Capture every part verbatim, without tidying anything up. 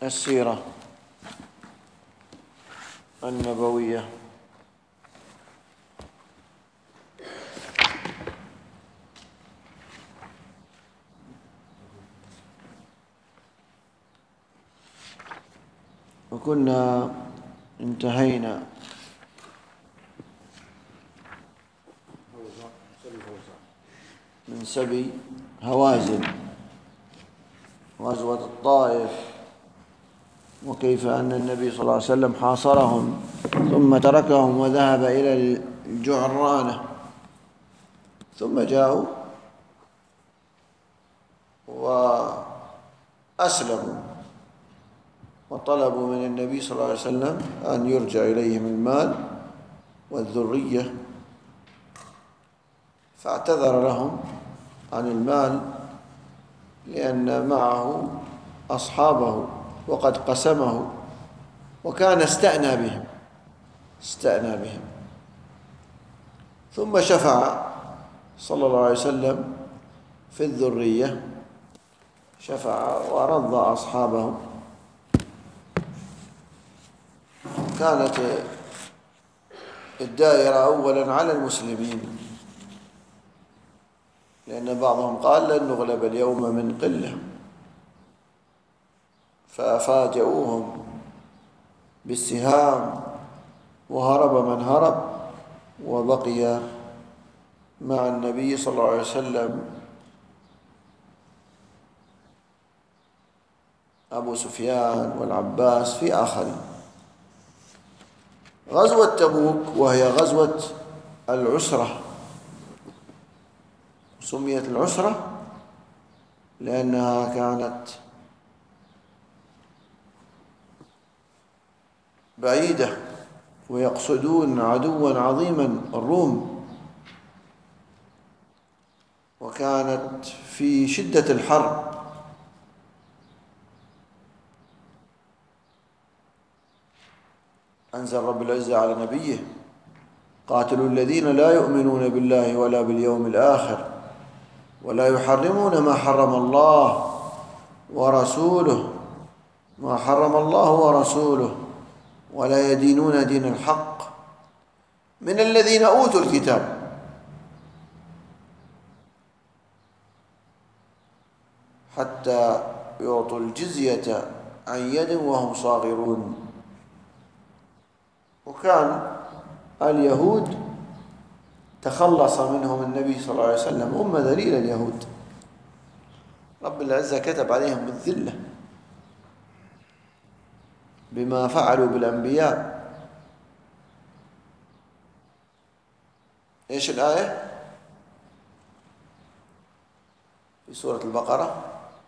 السيرة النبوية. وكنا انتهينا من سبي هوازن غزوة الطائف، وكيف أن النبي صلى الله عليه وسلم حاصرهم ثم تركهم وذهب إلى الجعرانة، ثم جاءوا وأسلموا وطلبوا من النبي صلى الله عليه وسلم أن يرجع إليهم المال والذرية، فاعتذر لهم عن المال لأن معه أصحابه وقد قسمه، وكان استأنى بهم استأنى بهم ثم شفع صلى الله عليه وسلم في الذرية، شفع ورضى أصحابه. كانت الدائرة أولا على المسلمين، لأن بعضهم قال لن نغلب اليوم من قلة، ففاجؤوهم بالسهام وهرب من هرب، وبقي مع النبي صلى الله عليه وسلم أبو سفيان والعباس في آخرين. غزوة تبوك وهي غزوة العسرة، سميت العسرة لأنها كانت بعيدة ويقصدون عدوا عظيما الروم، وكانت في شدة الحرب. أنزل رب العزة على نبيه: قاتلوا الذين لا يؤمنون بالله ولا باليوم الآخر ولا يحرمون ما حرم الله ورسوله ما حرم الله ورسوله ولا يدينون دين الحق من الذين أوتوا الكتاب حتى يعطوا الجزية عن يد وهم صاغرون. وكان اليهود تخلص منهم النبي صلى الله عليه وسلم، أمة ذليلة اليهود، رب العزة كتب عليهم بالذلة بما فعلوا بالأنبياء. إيش الآية في سورة البقرة؟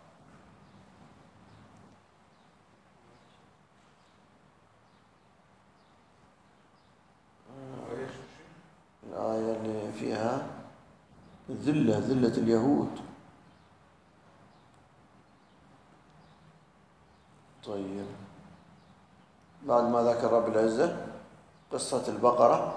الآية اللي فيها ذلة ذلة اليهود. طيب، بعد ما ذكر رب العزة قصة البقرة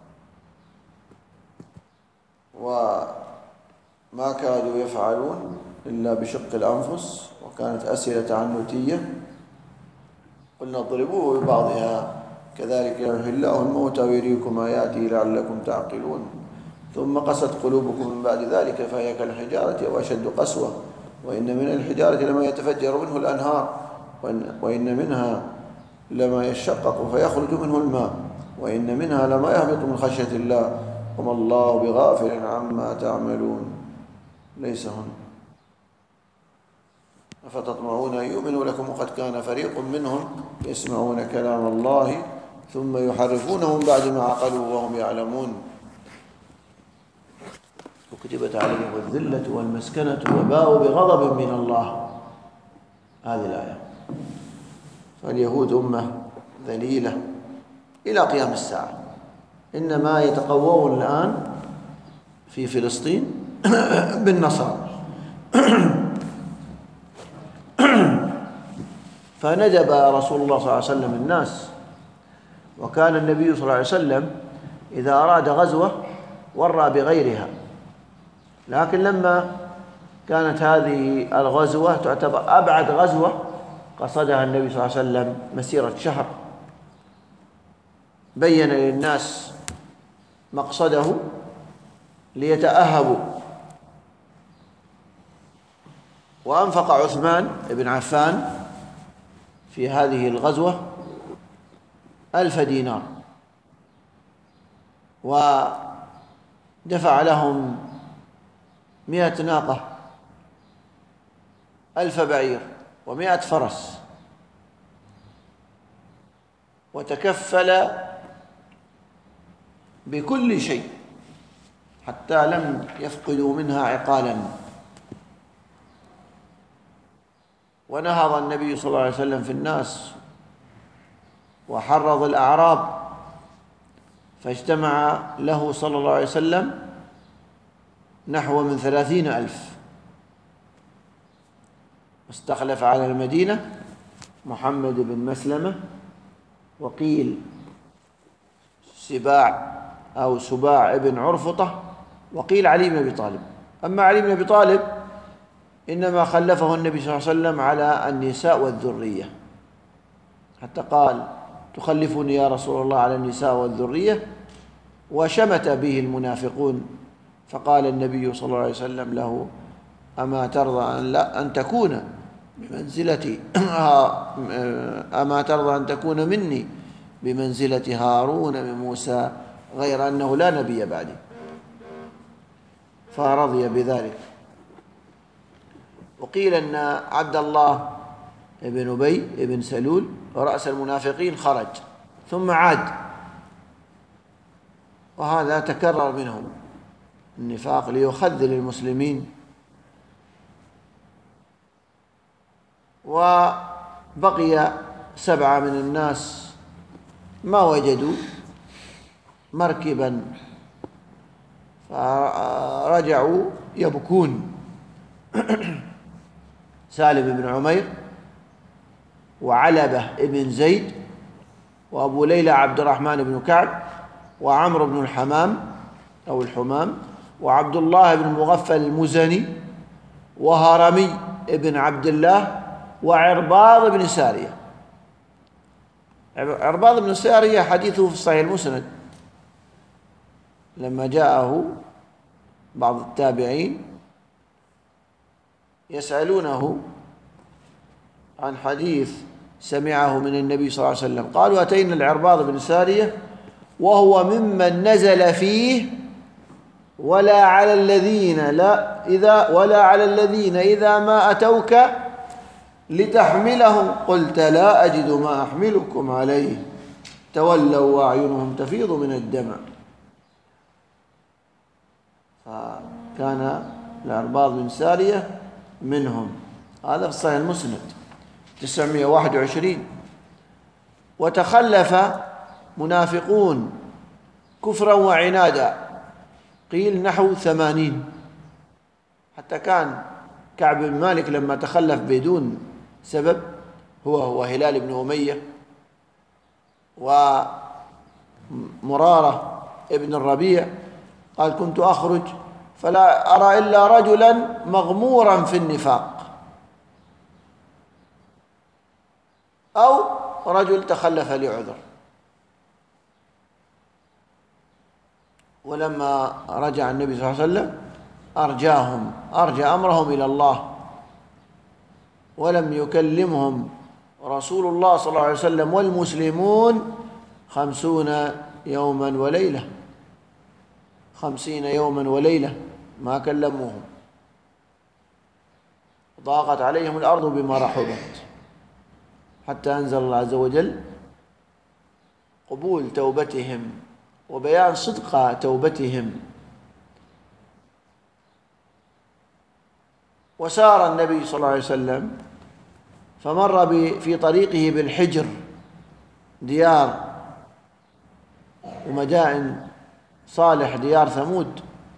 وما كادوا يفعلون إلا بشق الأنفس، وكانت أسئلة عنوتية، قلنا اضربوه ببعضها كذلك يحيي الله الموتى ويريكم آياته لعلكم تعقلون. ثم قست قلوبكم من بعد ذلك فهي كالحجارة أو أشد قسوة وإن من الحجارة لما يتفجر منه الأنهار وإن منها لما يشقق فيخرج منه الماء وإن منها لما يهبط من خشية الله وما الله بغافل عما تعملون. ليس هن أفتطمعون أن يؤمنوا لكم وقد كان فريق منهم يسمعون كلام الله ثم يحرفونه من بعد ما عقلوا وهم يعلمون. وكتبت عليهم الذلة والمسكنة وباءوا بغضب من الله. هذه الآية. فاليهود أمة ذليلة إلى قيام الساعة، إنما يتقوون الآن في فلسطين بالنصارى. فندب رسول الله صلى الله عليه وسلم الناس، وكان النبي صلى الله عليه وسلم إذا أراد غزوة ورى بغيرها، لكن لما كانت هذه الغزوة تعتبر أبعد غزوة قصدها النبي صلى الله عليه وسلم مسيرة شهر، بين للناس مقصده ليتأهبوا. وأنفق عثمان بن عفان في هذه الغزوة ألف دينار، ودفع لهم مئة ناقة، ألف بعير، ومئة فرس، وتكفل بكل شيء حتى لم يفقدوا منها عقالا. ونهض النبي صلى الله عليه وسلم في الناس وحرض الأعراب، فاجتمع له صلى الله عليه وسلم نحو من ثلاثين ألف، واستخلف على المدينة محمد بن مسلمة، وقيل سباع أو سباع ابن عرفطة، وقيل علي بن أبي طالب. أما علي بن أبي طالب إنما خلفه النبي صلى الله عليه وسلم على النساء والذرية، حتى قال: تخلفني يا رسول الله على النساء والذرية، وشمت به المنافقون، فقال النبي صلى الله عليه وسلم له: أما ترضى أن, لا أن تكون بمنزلتي أما ترضى أن تكون مني بمنزلة هارون من موسى، غير أنه لا نبي بعدي. فرضي بذلك. وقيل أن عبد الله بن أبي بن سلول رأس المنافقين خرج ثم عاد، وهذا تكرر منهم النفاق ليخذل المسلمين. وبقي سبعة من الناس ما وجدوا مركبا، فرجعوا يبكون: سالم بن عمير، وعلبة بن زيد، وأبو ليلى عبد الرحمن بن كعب، وعمرو بن الحمام أو الحمام، وعبد الله بن مغفل المزني، وهرمي بن عبد الله، وعرباض بن سارية. عرباض بن سارية حديثه في الصحيح المسند، لما جاءه بعض التابعين يسألونه عن حديث سمعه من النبي صلى الله عليه وسلم، قالوا: أتينا العرباض بن سارية وهو ممن نزل فيه ولا على الذين لا إذا ولا على الذين إذا ما أتوك لتحملهم قلت لا أجد ما أحملكم عليه، تولوا وأعينهم تفيض من الدمع. فكان العرباض بن سارية منهم. هذا في الصحيح المسند تسعمائة وواحد وعشرين. وتخلف منافقون كفرا وعنادا، قيل نحو ثمانين، حتى كان كعب بن مالك لما تخلف بدون سبب، هو هو هلال بن أمية ومرارة ابن الربيع، قال: كنت أخرج فلا أرى إلا رجلا مغمورا في النفاق، أو رجل تخلف لعذر. ولما رجع النبي صلى الله عليه وسلم أرجاهم أرجى أمرهم إلى الله، ولم يكلمهم رسول الله صلى الله عليه وسلم والمسلمون خمسون يوما وليلة خمسين يوما وليلة ما كلموهم، ضاقت عليهم الأرض بما رحبت، حتى أنزل الله عز وجل قبول توبتهم وبيان صدق توبتهم. وسار النبي صلى الله عليه وسلم فمر في طريقه بالحجر، ديار ومدائن صالح، ديار ثمود،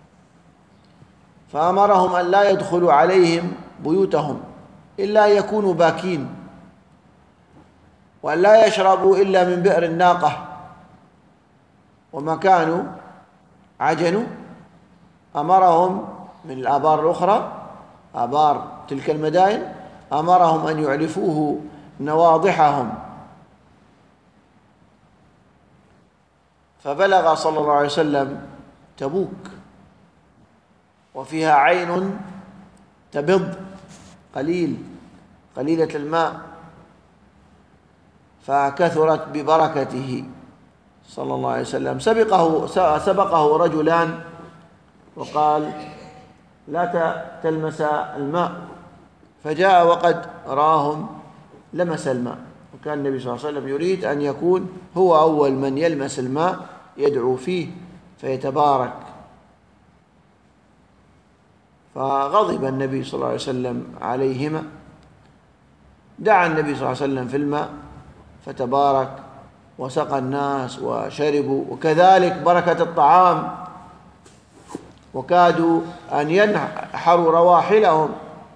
فأمرهم أن لا يدخلوا عليهم بيوتهم إلا يكونوا باكين، وأن لا يشربوا إلا من بئر الناقة، وما كانوا عجنوا أمرهم من الآبار الأخرى، آبار تلك المدائن، أمرهم أن يعلفوه نواضحهم، فبلغ صلى الله عليه وسلم تبوك وفيها عين تبض قليل قليلة الماء، فكثرت ببركته صلى الله عليه وسلم. سبقه سبقه رجلان وقال لا تلمس الماء، فجاء وقد راهم لمس الماء، وكان النبي صلى الله عليه وسلم يريد أن يكون هو أول من يلمس الماء يدعو فيه فيتبارك. فغضب النبي صلى الله عليه وسلم عليهما، دعا النبي صلى الله عليه وسلم في الماء فتبارك وسقى الناس وشربوا، وكذلك بركة الطعام، وكادوا أن ينحروا رواحلهم.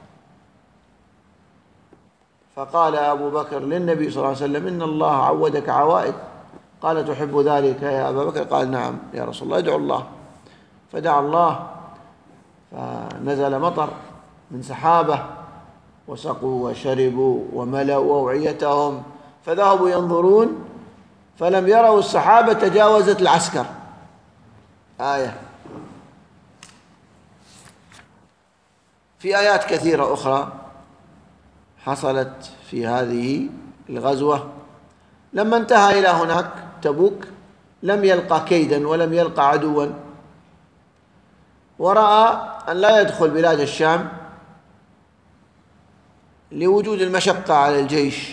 فقال أبو بكر للنبي صلى الله عليه وسلم إن الله عودك عوائد. قال تحب ذلك يا أبا بكر؟ قال نعم يا رسول الله، ادعو الله. فدعا الله فنزل مطر من سحابة وسقوا وشربوا وملأوا أوعيتهم، فذهبوا ينظرون فلم يروا السحابة تجاوزت العسكر. آية. في آيات كثيرة أخرى حصلت في هذه الغزوة. لما انتهى إلى هناك تبوك لم يلقى كيدا ولم يلقى عدوا، ورأى أن لا يدخل بلاد الشام لوجود المشقة على الجيش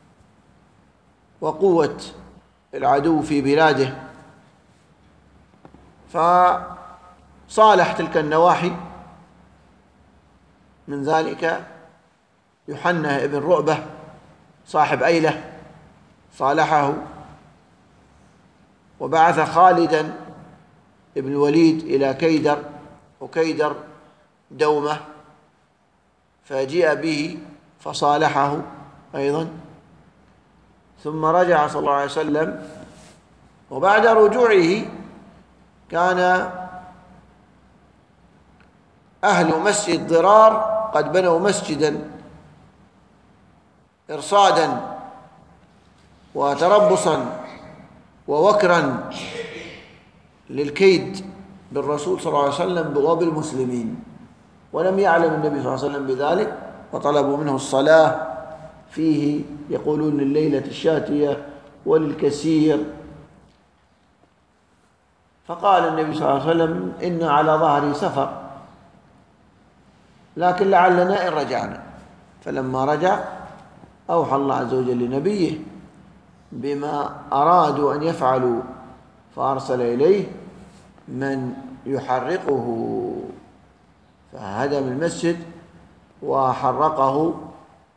وقوة العدو في بلاده، فصالح تلك النواحي. من ذلك يوحنا ابن رؤبة صاحب أيلة صالحه، وبعث خالدا ابن الوليد إلى كيدر، وكيدر دومة، فجيء به فصالحه أيضا. ثم رجع صلى الله عليه وسلم، وبعد رجوعه كان أهل مسجد ضرار قد بنوا مسجدا إرصادا وتربصا ووكرا للكيد بالرسول صلى الله عليه وسلم وبالمسلمين، ولم يعلم النبي صلى الله عليه وسلم بذلك، وطلبوا منه الصلاة فيه، يقولون لليلة الشاتية وللكسير. فقال النبي صلى الله عليه وسلم إن على ظهري سفر، لكن لعلنا إن رجعنا. فلما رجع أوحى الله عز وجل لنبيه بما أرادوا أن يفعلوا، فأرسل إليه من يحرقه، فهدم المسجد وحرقه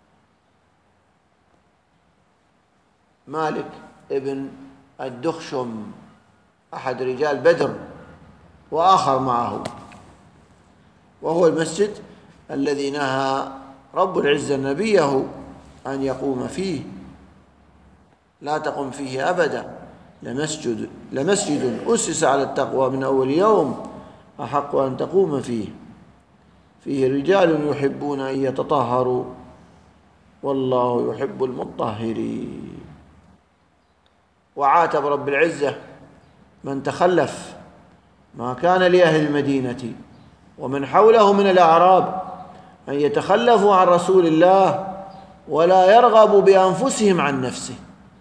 مالك ابن الدخشم أحد رجال بدر وآخر معه، وهو المسجد الذي نهى رب العزة نبيه أن يقوم فيه، لا تقم فيه أبدا، لمسجد لمسجد أسس على التقوى من أول يوم أحق أن تقوم فيه، فيه رجال يحبون أن يتطهروا والله يحب المطهرين. وعاتب رب العزة من تخلف، ما كان لأهل المدينة ومن حوله من الأعراب أن يتخلفوا عن رسول الله ولا يرغبوا بأنفسهم عن نفسه.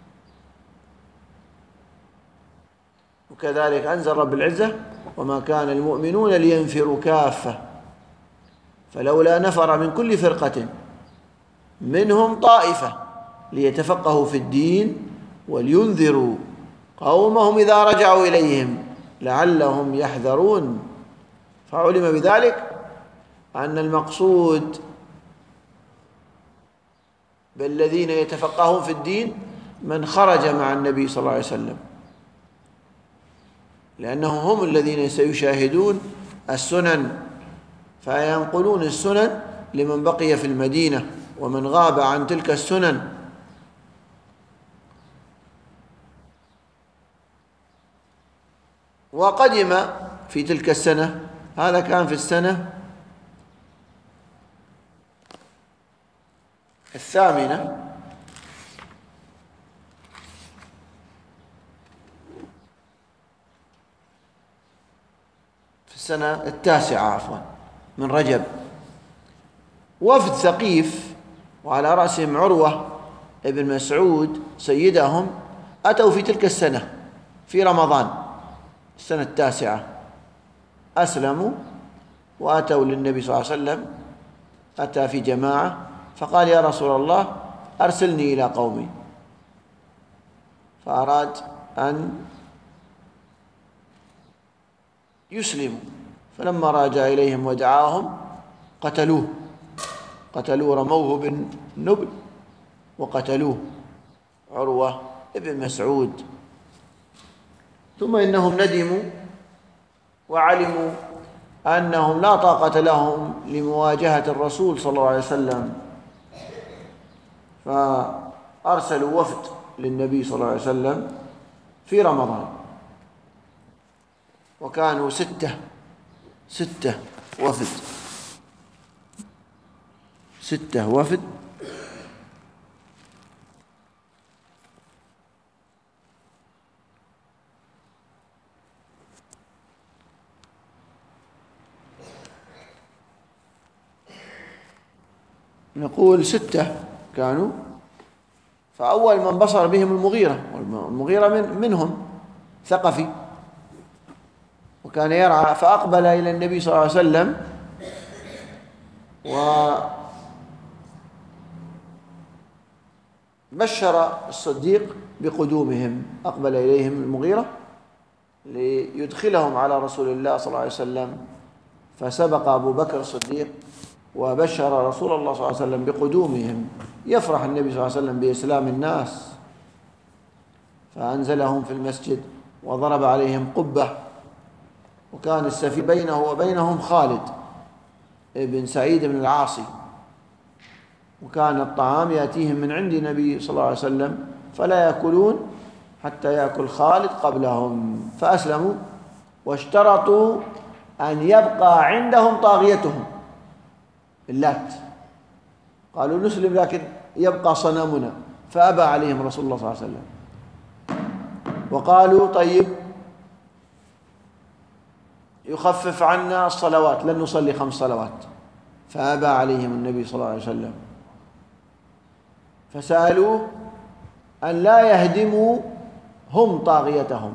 وكذلك أنزل رب العزة وما كان المؤمنون لينفروا كافة فلولا نفر من كل فرقة منهم طائفة ليتفقهوا في الدين ولينذروا قومهم إذا رجعوا إليهم لعلهم يحذرون. فعلم بذلك أن المقصود بالذين يتفقهون في الدين من خرج مع النبي صلى الله عليه وسلم، لأنهم هم الذين سيشاهدون السنن فينقلون السنن لمن بقي في المدينة ومن غاب عن تلك السنن. وقدم في تلك السنة، هذا كان في السنة الثامنة السنة التاسعة عفوا من رجب. وفد ثقيف وعلى رأسهم عروة ابن مسعود سيدهم أتوا في تلك السنة في رمضان السنة التاسعة، أسلموا وأتوا للنبي صلى الله عليه وسلم، أتى في جماعة فقال يا رسول الله أرسلني إلى قومي، فأراد أن يسلموا، فلما راجع إليهم ودعاهم قتلوه قتلوه رموه بالنبل وقتلوه عروة ابن مسعود. ثم إنهم ندموا وعلموا أنهم لا طاقة لهم لمواجهة الرسول صلى الله عليه وسلم، فأرسلوا وفد للنبي صلى الله عليه وسلم في رمضان، وكانوا ستة ستة وفد ستة وفد نقول ستة كانوا. فأول من بصر بهم المغيرة، والمغيرة من منهم ثقفي وكان يرعى، فأقبل إلى النبي صلى الله عليه وسلم وبشر الصديق بقدومهم. أقبل إليهم المغيرة ليدخلهم على رسول الله صلى الله عليه وسلم، فسبق أبو بكر الصديق وبشر رسول الله صلى الله عليه وسلم بقدومهم. يفرح النبي صلى الله عليه وسلم بإسلام الناس، فأنزلهم في المسجد وضرب عليهم قبة، وكان السفي بينه وبينهم خالد بن سعيد بن العاصي، وكان الطعام يأتيهم من عند النبي صلى الله عليه وسلم فلا يأكلون حتى يأكل خالد قبلهم، فأسلموا واشترطوا أن يبقى عندهم طاغيتهم اللات، قالوا نسلم لكن يبقى صنمنا، فأبى عليهم رسول الله صلى الله عليه وسلم. وقالوا طيب يخفف عنا الصلوات، لن نصلي خمس صلوات، فأبى عليهم النبي صلى الله عليه وسلم. فسألوه أن لا يهدموا هم طاغيتهم،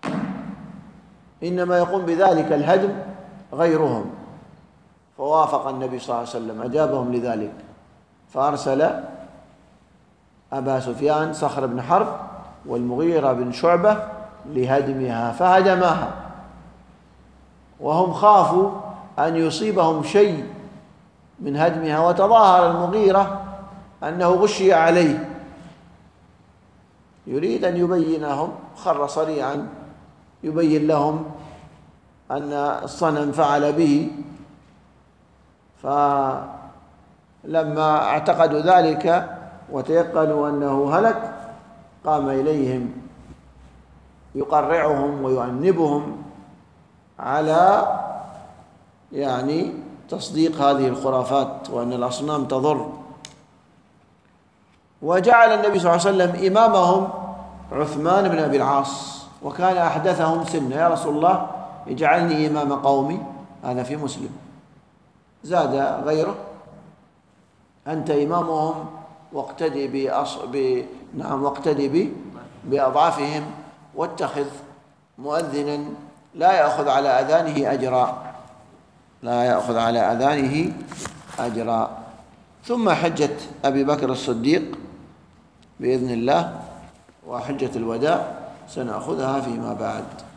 إنما يقوم بذلك الهدم غيرهم، فوافق النبي صلى الله عليه وسلم، أجابهم لذلك، فأرسل أبا سفيان صخر بن حرب والمغيرة بن شعبة لهدمها، فهدمها، وهم خافوا أن يصيبهم شيء من هدمها، وتظاهر المغيرة أنه غشي عليه، يريد أن يبينهم، خر صريعا يبين لهم أن الصنم فعل به. فلما اعتقدوا ذلك وتيقنوا أنه هلك قام إليهم يقرعهم ويؤنبهم على يعني تصديق هذه الخرافات وأن الأصنام تضر. وجعل النبي صلى الله عليه وسلم إمامهم عثمان بن أبي العاص، وكان أحدثهم سنا، يا رسول الله اجعلني إمام قومي، هذا في مسلم. زاد غيره أنت إمامهم واقتدي بأص... ب... نعم واقتدي ب... بأضعافهم، واتخذ مؤذنا لا يأخذ على أذانه أجرا لا يأخذ على أذانه أجرا. ثم حجة أبي بكر الصديق بإذن الله وحجة الوداع سنأخذها فيما بعد.